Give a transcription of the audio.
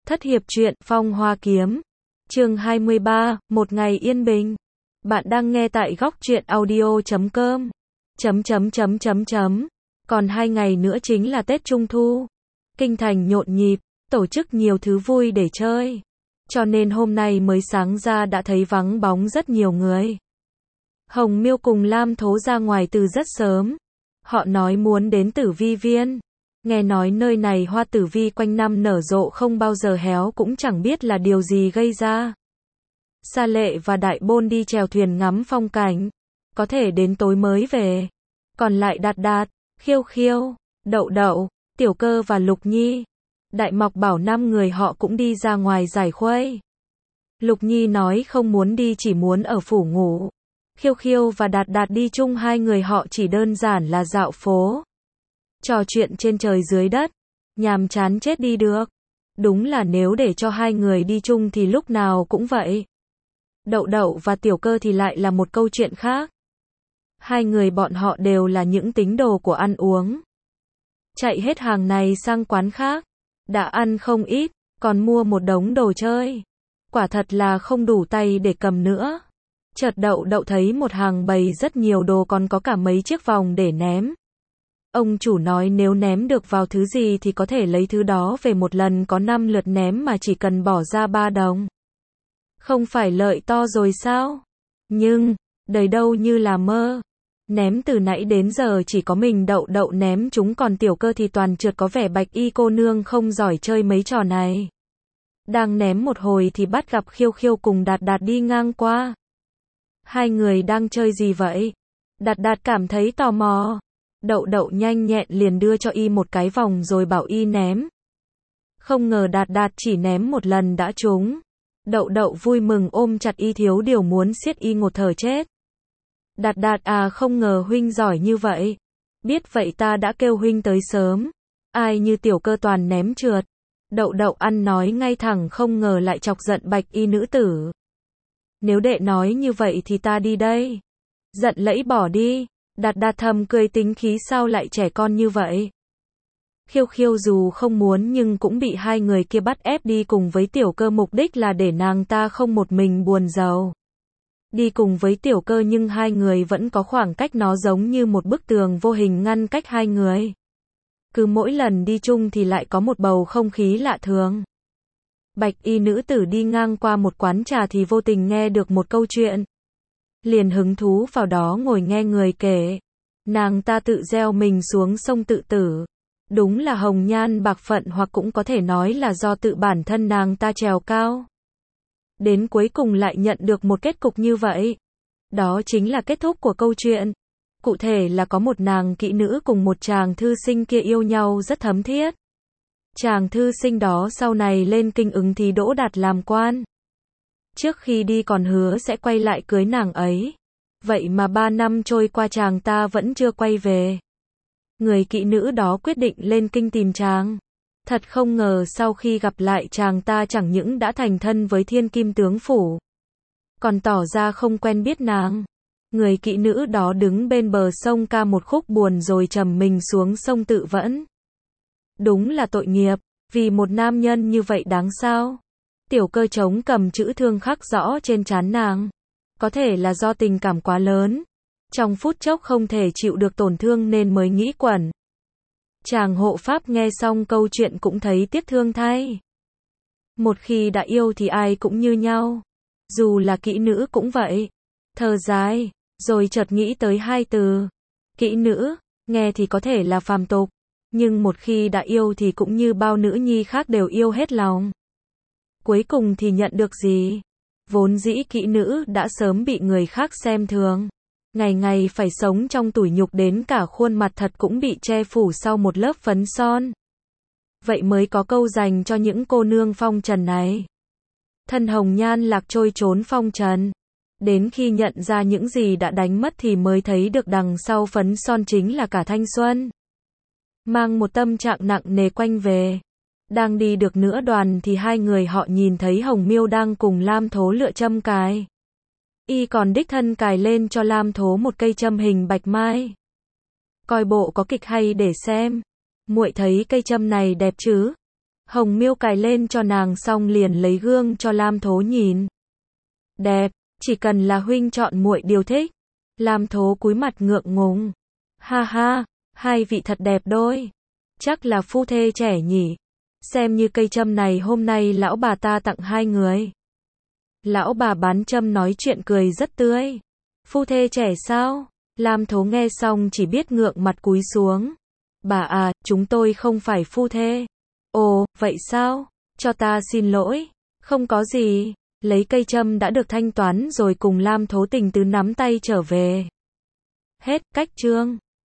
Thất hiệp truyện Phong Hoa Kiếm. Chương 23, một ngày yên bình. Bạn đang nghe tại góc truyện audio.com. Còn 2 ngày nữa chính là Tết Trung Thu. Kinh thành nhộn nhịp, tổ chức nhiều thứ vui để chơi. Cho nên hôm nay mới sáng ra đã thấy vắng bóng rất nhiều người. Hồng Miêu cùng Lam Thố ra ngoài từ rất sớm. Họ nói muốn đến Tử Vi Viên. Nghe nói nơi này hoa tử vi quanh năm nở rộ không bao giờ héo, cũng chẳng biết là điều gì gây ra. Sa Lệ và Đại Bôn đi chèo thuyền ngắm phong cảnh, có thể đến tối mới về. Còn lại Đạt Đạt, Khiêu Khiêu, Đậu Đậu, Tiểu Cơ và Lục Nhi, Đại Mọc bảo 5 người họ cũng đi ra ngoài giải khuây. Lục Nhi nói không muốn đi, chỉ muốn ở phủ ngủ. Khiêu Khiêu và Đạt Đạt đi chung, 2 người họ chỉ đơn giản là dạo phố, trò chuyện trên trời dưới đất, nhàm chán chết đi được. Đúng là nếu để cho 2 người đi chung thì lúc nào cũng vậy. Đậu Đậu và Tiểu Cơ thì lại là một câu chuyện khác. 2 người bọn họ đều là những tín đồ của ăn uống. Chạy hết hàng này sang quán khác, đã ăn không ít, còn mua một đống đồ chơi. Quả thật là không đủ tay để cầm nữa. Chợt Đậu Đậu thấy một hàng bày rất nhiều đồ, còn có cả mấy chiếc vòng để ném. Ông chủ nói nếu ném được vào thứ gì thì có thể lấy thứ đó về một lần, có 5 lượt ném mà chỉ cần bỏ ra 3 đồng. Không phải lợi to rồi sao? Nhưng, đời đâu như là mơ. Ném từ nãy đến giờ chỉ có mình Đậu Đậu ném chúng, còn Tiểu Cơ thì toàn trượt, có vẻ Bạch Y cô nương không giỏi chơi mấy trò này. Đang ném một hồi thì bắt gặp Khiêu Khiêu cùng Đạt Đạt đi ngang qua. 2 người đang chơi gì vậy? Đạt Đạt cảm thấy tò mò. Đậu Đậu nhanh nhẹn liền đưa cho y một cái vòng rồi bảo y ném. Không ngờ Đạt Đạt chỉ ném một lần đã trúng. Đậu Đậu vui mừng ôm chặt y, thiếu điều muốn siết y ngột thở chết. Đạt Đạt à, không ngờ huynh giỏi như vậy. Biết vậy ta đã kêu huynh tới sớm. Ai như Tiểu Cơ toàn ném trượt. Đậu Đậu ăn nói ngay thẳng, không ngờ lại chọc giận Bạch Y nữ tử. Nếu đệ nói như vậy thì ta đi đây. Giận lẫy bỏ đi. Đạt Đạt thầm cười, tính khí sao lại trẻ con như vậy. Khiêu Khiêu dù không muốn nhưng cũng bị 2 người kia bắt ép đi cùng với Tiểu Cơ, mục đích là để nàng ta không một mình buồn rầu. Đi cùng với Tiểu Cơ nhưng 2 người vẫn có khoảng cách, nó giống như một bức tường vô hình ngăn cách 2 người. Cứ mỗi lần đi chung thì lại có một bầu không khí lạ thường. Bạch Y nữ tử đi ngang qua một quán trà thì vô tình nghe được một câu chuyện. Liền hứng thú vào đó ngồi nghe người kể. Nàng ta tự gieo mình xuống sông tự tử. Đúng là hồng nhan bạc phận, hoặc cũng có thể nói là do tự bản thân nàng ta trèo cao. Đến cuối cùng lại nhận được một kết cục như vậy. Đó chính là kết thúc của câu chuyện. Cụ thể là có một nàng kỹ nữ cùng một chàng thư sinh kia yêu nhau rất thấm thiết. Chàng thư sinh đó sau này lên kinh ứng thi đỗ đạt làm quan. Trước khi đi còn hứa sẽ quay lại cưới nàng ấy. Vậy mà 3 năm trôi qua chàng ta vẫn chưa quay về. Người kỹ nữ đó quyết định lên kinh tìm chàng. Thật không ngờ sau khi gặp lại chàng ta chẳng những đã thành thân với thiên kim tướng phủ, còn tỏ ra không quen biết nàng. Người kỹ nữ đó đứng bên bờ sông ca một khúc buồn rồi trầm mình xuống sông tự vẫn. Đúng là tội nghiệp, vì một nam nhân như vậy đáng sao? Tiểu Cơ chống cầm chữ thương khắc rõ trên trán nàng. Có thể là do tình cảm quá lớn. Trong phút chốc không thể chịu được tổn thương nên mới nghĩ quẩn. Chàng hộ pháp nghe xong câu chuyện cũng thấy tiếc thương thay. Một khi đã yêu thì ai cũng như nhau. Dù là kỹ nữ cũng vậy. Thở dài, rồi chợt nghĩ tới 2 từ. Kỹ nữ, nghe thì có thể là phàm tục. Nhưng một khi đã yêu thì cũng như bao nữ nhi khác đều yêu hết lòng. Cuối cùng thì nhận được gì? Vốn dĩ kỹ nữ đã sớm bị người khác xem thường. Ngày ngày phải sống trong tủi nhục, đến cả khuôn mặt thật cũng bị che phủ sau một lớp phấn son. Vậy mới có câu dành cho những cô nương phong trần này. Thân hồng nhan lạc trôi trốn phong trần. Đến khi nhận ra những gì đã đánh mất thì mới thấy được đằng sau phấn son chính là cả thanh xuân. Mang một tâm trạng nặng nề quanh về. Đang đi được nửa đoàn thì 2 người họ nhìn thấy Hồng Miêu đang cùng Lam Thố lựa châm cài. Y còn đích thân cài lên cho Lam Thố một cây châm hình bạch mai. Coi bộ có kịch hay để xem. Muội thấy cây châm này đẹp chứ? Hồng Miêu cài lên cho nàng xong liền lấy gương cho Lam Thố nhìn. Đẹp, chỉ cần là huynh chọn muội điều thích. Lam Thố cúi mặt ngượng ngùng. Ha ha, hai vị thật đẹp đôi. Chắc là phu thê trẻ nhỉ. Xem như cây châm này hôm nay lão bà ta tặng hai người. Lão bà bán châm nói chuyện cười rất tươi. Phu thê trẻ sao? Lam Thố nghe xong chỉ biết ngượng mặt cúi xuống. Bà à, chúng tôi không phải phu thê. Ồ, vậy sao? Cho ta xin lỗi. Không có gì. Lấy cây châm đã được thanh toán rồi cùng Lam Thố tình tứ nắm tay trở về. Hết, cách chương.